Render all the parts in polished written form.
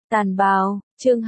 Tàn bào, chương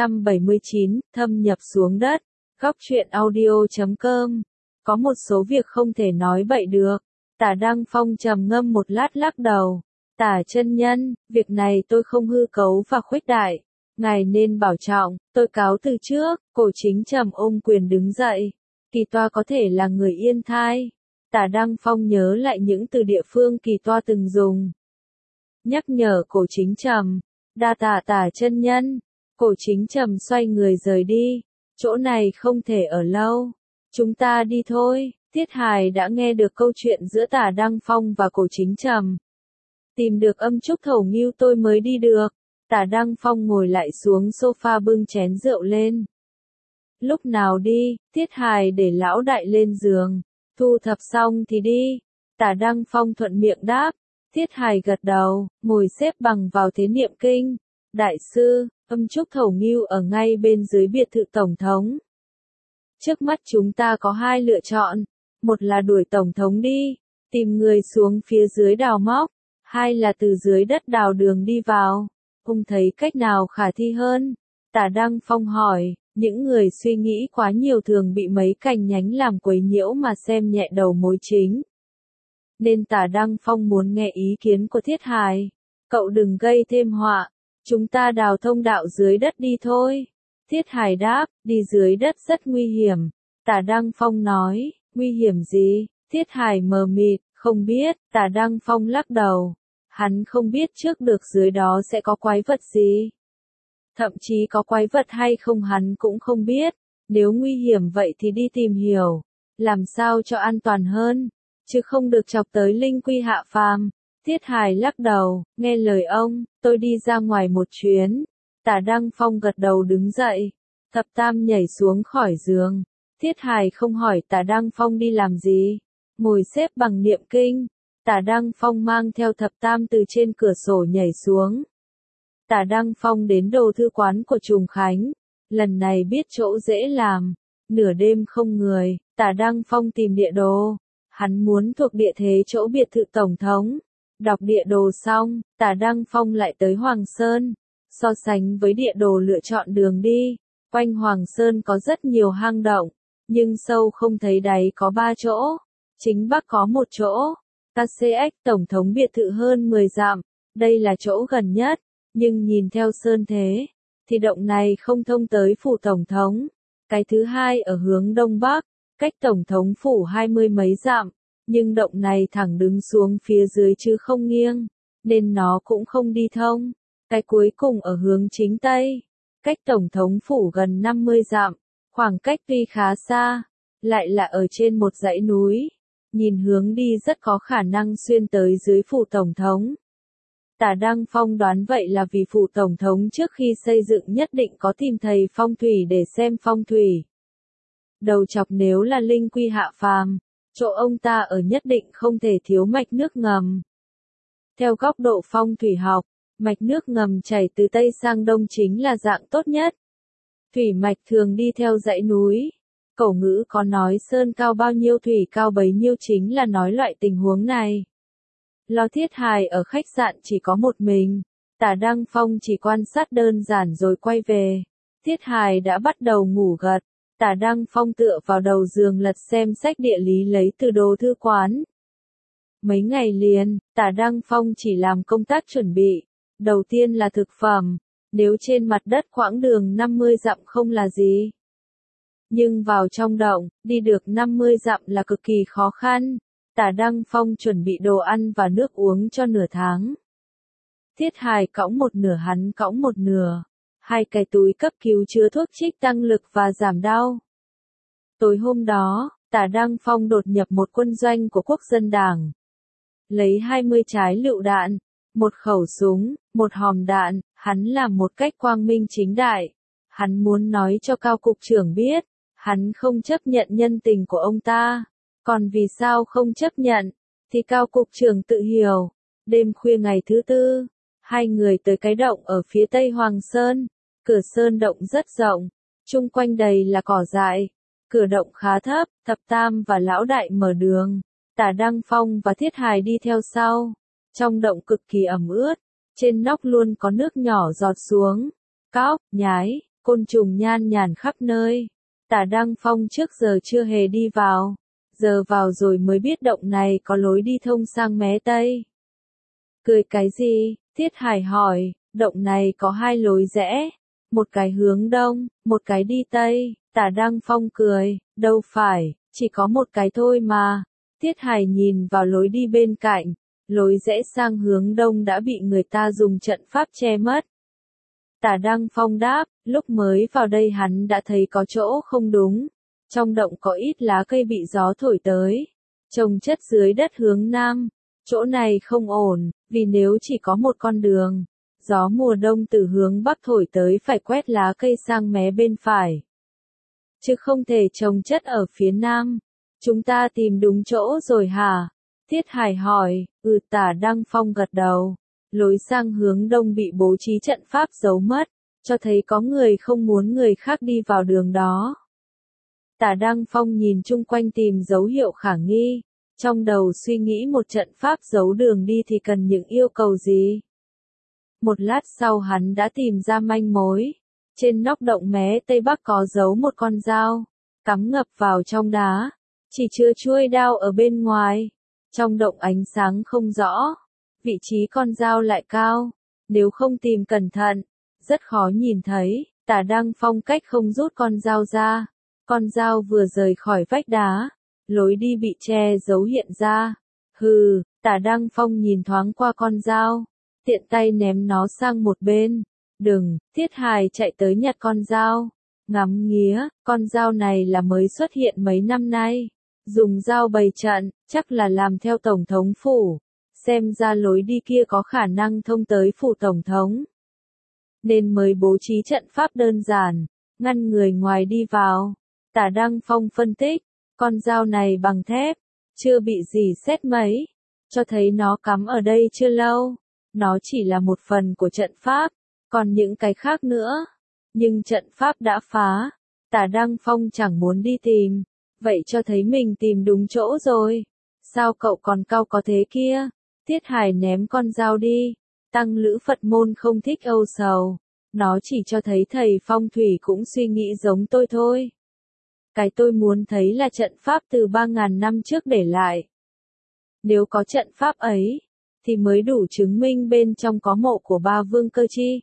279, thâm nhập xuống đất. Góc truyện audio.com. Có một số việc không thể nói bậy được. Tả Đăng Phong trầm ngâm một lát lắc đầu. Tả chân nhân, việc này tôi không hư cấu và khuếch đại. Ngài nên bảo trọng, tôi cáo từ trước. Cổ Chính Trầm ôm quyền đứng dậy. Kỳ toa có thể là người Yên Thai. Tả Đăng Phong nhớ lại những từ địa phương kỳ toa từng dùng. Nhắc nhở Cổ Chính Trầm. Đa tạ Tả chân nhân. Cổ Chính Trầm xoay người rời đi. Chỗ này không thể ở lâu. Chúng ta đi thôi. Tiết Hài đã nghe được câu chuyện giữa Tả Đăng Phong và Cổ Chính Trầm. Tìm được âm trúc thẩu nghiêu tôi mới đi được. Tả Đăng Phong ngồi lại xuống sofa bưng chén rượu lên. Lúc nào đi, Tiết Hài để lão đại lên giường. Thu thập xong thì đi. Tả Đăng Phong thuận miệng đáp. Tiết Hài gật đầu, ngồi xếp bằng vào thế niệm kinh. Đại sư, âm trúc thẩu nghiêu ở ngay bên dưới biệt thự tổng thống. Trước mắt chúng ta có hai lựa chọn. Một là đuổi tổng thống đi, tìm người xuống phía dưới đào móc. Hai là từ dưới đất đào đường đi vào. Ông thấy cách nào khả thi hơn? Tả Đăng Phong hỏi, những người suy nghĩ quá nhiều thường bị mấy cành nhánh làm quấy nhiễu mà xem nhẹ đầu mối chính. Nên Tả Đăng Phong muốn nghe ý kiến của Thiết Hài. Cậu đừng gây thêm họa. Chúng ta đào thông đạo dưới đất đi thôi. Thiết Hài đáp, đi dưới đất rất nguy hiểm. Tả Đăng Phong nói, nguy hiểm gì? Thiết Hài mờ mịt, không biết. Tả Đăng Phong lắc đầu. Hắn không biết trước được dưới đó sẽ có quái vật gì. Thậm chí có quái vật hay không hắn cũng không biết. Nếu nguy hiểm vậy thì đi tìm hiểu. Làm sao cho an toàn hơn. Chứ không được chọc tới linh quy hạ phàm. Thiết Hài lắc đầu, nghe lời ông, tôi đi ra ngoài một chuyến. Tả Đăng Phong gật đầu đứng dậy. Thập Tam nhảy xuống khỏi giường. Thiết Hài không hỏi Tả Đăng Phong đi làm gì. Ngồi xếp bằng niệm kinh. Tả Đăng Phong mang theo Thập Tam từ trên cửa sổ nhảy xuống. Tả Đăng Phong đến đồ thư quán của Trùng Khánh. Lần này biết chỗ dễ làm. Nửa đêm không người, Tả Đăng Phong tìm địa đồ. Hắn muốn thuộc địa thế chỗ biệt thự tổng thống. Đọc địa đồ xong, Tả Đăng Phong lại tới Hoàng Sơn. So sánh với địa đồ lựa chọn đường đi. Quanh Hoàng Sơn có rất nhiều hang động. Nhưng sâu không thấy đáy có 3 chỗ. Chính bắc có 1 chỗ. KCX tổng thống biệt thự hơn 10 dặm. Đây là chỗ gần nhất. Nhưng nhìn theo sơn thế, thì động này không thông tới phủ tổng thống. Cái thứ hai ở hướng đông bắc, cách tổng thống phủ 20 mấy dặm. Nhưng động này thẳng đứng xuống phía dưới chứ không nghiêng, nên nó cũng không đi thông. Cái cuối cùng ở hướng chính tây, cách tổng thống phủ gần 50 dặm, khoảng cách tuy khá xa, lại là ở trên một dãy núi. Nhìn hướng đi rất có khả năng xuyên tới dưới phủ tổng thống. Tả Đăng Phong đoán vậy là vì phủ tổng thống trước khi xây dựng nhất định có tìm thầy phong thủy để xem phong thủy. Đầu chọc nếu là linh quy hạ phàm, chỗ ông ta ở nhất định không thể thiếu mạch nước ngầm. Theo góc độ phong thủy học, mạch nước ngầm chảy từ Tây sang Đông chính là dạng tốt nhất. Thủy mạch thường đi theo dãy núi. Cổ ngữ có nói sơn cao bao nhiêu thủy cao bấy nhiêu chính là nói loại tình huống này. Lo Thiết Hài ở khách sạn chỉ có một mình. Tả Đăng Phong chỉ quan sát đơn giản rồi quay về. Thiết Hài đã bắt đầu ngủ gật. Tả Đăng Phong tựa vào đầu giường lật xem sách địa lý lấy từ đồ thư quán. Mấy ngày liền, Tả Đăng Phong chỉ làm công tác chuẩn bị. Đầu tiên là thực phẩm. Nếu trên mặt đất quãng đường 50 dặm không là gì. Nhưng vào trong động, đi được 50 dặm là cực kỳ khó khăn. Tả Đăng Phong chuẩn bị đồ ăn và nước uống cho nửa tháng. Thiết Hài cõng một nửa hắn cõng một nửa. 2 cái túi cấp cứu chứa thuốc trích tăng lực và giảm đau. Tối hôm đó, Tả Đăng Phong đột nhập một quân doanh của Quốc dân Đảng. Lấy 20 trái lựu đạn, 1 khẩu súng, 1 hòm đạn, hắn làm một cách quang minh chính đại. Hắn muốn nói cho Cao Cục trưởng biết, hắn không chấp nhận nhân tình của ông ta. Còn vì sao không chấp nhận, thì Cao Cục trưởng tự hiểu. Đêm khuya ngày thứ tư, 2 người tới cái động ở phía tây Hoàng Sơn. Cửa sơn động rất rộng, chung quanh đầy là cỏ dại. Cửa động khá thấp, Thập Tam và Lão Đại mở đường. Tả Đăng Phong và Thiết Hài đi theo sau. Trong động cực kỳ ẩm ướt, trên nóc luôn có nước nhỏ giọt xuống. Cóc, nhái, côn trùng nhan nhản khắp nơi. Tả Đăng Phong trước giờ chưa hề đi vào. Giờ vào rồi mới biết động này có lối đi thông sang mé Tây. Cười cái gì? Thiết Hải hỏi, động này có hai lối rẽ. Một cái hướng đông, một cái đi Tây. Tả Đăng Phong cười, đâu phải, chỉ có một cái thôi mà. Thiết Hải nhìn vào lối đi bên cạnh. Lối rẽ sang hướng đông đã bị người ta dùng trận pháp che mất. Tả Đăng Phong đáp, lúc mới vào đây hắn đã thấy có chỗ không đúng. Trong động có ít lá cây bị gió thổi tới. Trồng chất dưới đất hướng nam. Chỗ này không ổn, vì nếu chỉ có một con đường, gió mùa đông từ hướng bắc thổi tới phải quét lá cây sang mé bên phải. Chứ không thể trồng chất ở phía nam. Chúng ta tìm đúng chỗ rồi hả? Thiết Hải hỏi, Tả Đăng Phong gật đầu. Lối sang hướng đông bị bố trí trận pháp giấu mất, cho thấy có người không muốn người khác đi vào đường đó. Tả Đăng Phong nhìn chung quanh tìm dấu hiệu khả nghi, trong đầu suy nghĩ một trận pháp giấu đường đi thì cần những yêu cầu gì. Một lát sau hắn đã tìm ra manh mối. Trên nóc động mé Tây Bắc có giấu một con dao, cắm ngập vào trong đá, chỉ chưa chuôi đao ở bên ngoài. Trong động ánh sáng không rõ, vị trí con dao lại cao, nếu không tìm cẩn thận, rất khó nhìn thấy. Tả Đăng Phong cách không rút con dao ra, con dao vừa rời khỏi vách đá, lối đi bị che giấu hiện ra. Hừ, Tả Đăng Phong nhìn thoáng qua con dao, tiện tay ném nó sang một bên. Đừng, Thiết Hải chạy tới nhặt con dao, ngắm nghía, con dao này là mới xuất hiện mấy năm nay. Dùng dao bày trận, chắc là làm theo Tổng thống phủ. Xem ra lối đi kia có khả năng thông tới phủ Tổng thống. Nên mới bố trí trận pháp đơn giản, ngăn người ngoài đi vào. Tả Đăng Phong phân tích, con dao này bằng thép, chưa bị gì sét mấy, cho thấy nó cắm ở đây chưa lâu. Nó chỉ là một phần của trận pháp, còn những cái khác nữa. Nhưng trận pháp đã phá, Tả Đăng Phong chẳng muốn đi tìm. Vậy cho thấy mình tìm đúng chỗ rồi. Sao cậu còn cau có thế kia? Thiết Hải ném con dao đi. Tăng lữ Phật môn không thích âu sầu. Nó chỉ cho thấy thầy phong thủy cũng suy nghĩ giống tôi thôi. Cái tôi muốn thấy là trận pháp từ 3.000 năm trước để lại. Nếu có trận pháp ấy, thì mới đủ chứng minh bên trong có mộ của ba vương cơ chi.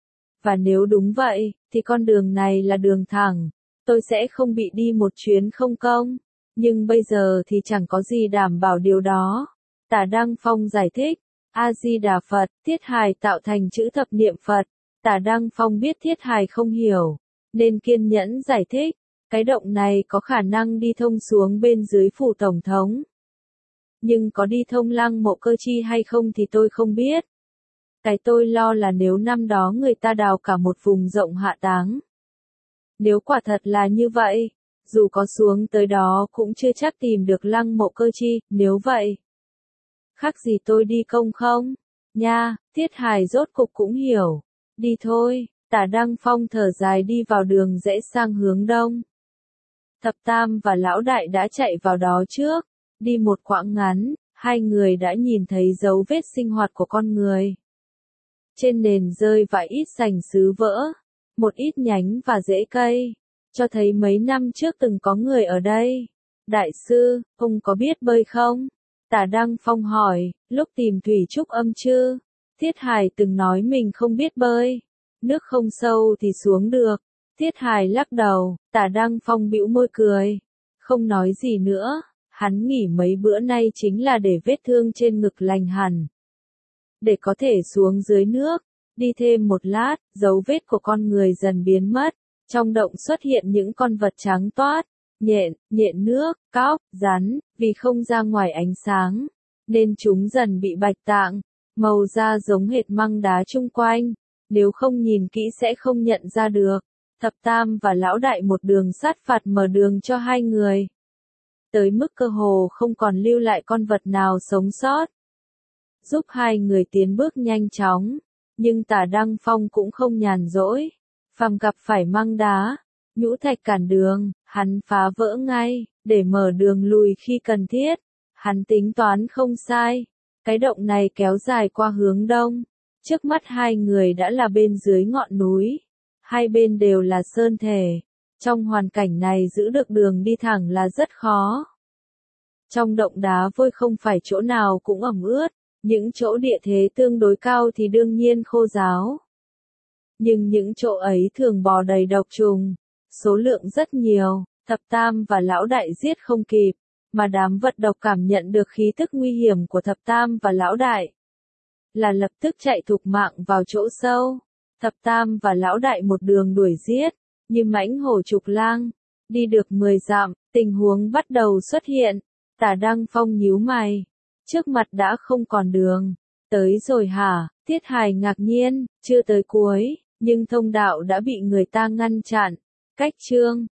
Và nếu đúng vậy, thì con đường này là đường thẳng. Tôi sẽ không bị đi một chuyến không công. Nhưng bây giờ thì chẳng có gì đảm bảo điều đó. Tả Đăng Phong giải thích. A-di-đà Phật, Thiết Hải tạo thành chữ thập niệm Phật. Tả Đăng Phong biết Thiết Hải không hiểu, nên kiên nhẫn giải thích. Cái động này có khả năng đi thông xuống bên dưới phủ Tổng thống. Nhưng có đi thông lăng mộ cơ chi hay không thì tôi không biết. Cái tôi lo là nếu năm đó người ta đào cả một vùng rộng hạ táng. Nếu quả thật là như vậy, dù có xuống tới đó cũng chưa chắc tìm được lăng mộ cơ chi, nếu vậy. Khác gì tôi đi công không? Nha, Thiết Hải rốt cục cũng hiểu. Đi thôi, Tả Đăng Phong thở dài đi vào đường rẽ sang hướng đông. Thập Tam và Lão Đại đã chạy vào đó trước. Đi một quãng ngắn, hai người đã nhìn thấy dấu vết sinh hoạt của con người. Trên nền rơi vài ít sành sứ vỡ, một ít nhánh và rễ cây, cho thấy mấy năm trước từng có người ở đây. Đại sư, ông có biết bơi không? Tả Đăng Phong hỏi, lúc tìm thủy trúc âm chứ? Thiết Hải từng nói mình không biết bơi. Nước không sâu thì xuống được. Thiết Hải lắc đầu, Tả Đăng Phong bĩu môi cười. Không nói gì nữa, hắn nghỉ mấy bữa nay chính là để vết thương trên ngực lành hẳn. Để có thể xuống dưới nước, đi thêm một lát, dấu vết của con người dần biến mất. Trong động xuất hiện những con vật trắng toát, nhện nước, cóc, rắn, vì không ra ngoài ánh sáng, nên chúng dần bị bạch tạng, màu da giống hệt măng đá chung quanh, nếu không nhìn kỹ sẽ không nhận ra được. Thập Tam và Lão Đại một đường sát phạt mở đường cho hai người. Tới mức cơ hồ không còn lưu lại con vật nào sống sót. Giúp hai người tiến bước nhanh chóng, nhưng Tả Đăng Phong cũng không nhàn rỗi. Phàm gặp phải măng đá, nhũ thạch cản đường, hắn phá vỡ ngay, để mở đường lùi khi cần thiết. Hắn tính toán không sai. Cái động này kéo dài qua hướng đông, Trước mắt hai người đã là bên dưới ngọn núi. Hai bên đều là sơn thể. Trong hoàn cảnh này giữ được đường đi thẳng là rất khó. Trong động đá vôi không phải chỗ nào cũng ẩm ướt, những chỗ địa thế tương đối cao thì đương nhiên khô ráo. Nhưng những chỗ ấy thường bò đầy độc trùng, số lượng rất nhiều, Thập Tam và Lão Đại giết không kịp, mà đám vật độc cảm nhận được khí tức nguy hiểm của Thập Tam và Lão Đại. Là lập tức chạy thục mạng vào chỗ sâu, Thập Tam và Lão Đại một đường đuổi giết, như mãnh hổ trục lang, đi được 10 dặm, tình huống bắt đầu xuất hiện, Tả Đăng Phong nhíu mày, trước mặt đã không còn đường, tới rồi hả, Tiết Hải ngạc nhiên, chưa tới cuối, nhưng thông đạo đã bị người ta ngăn chặn, cách chương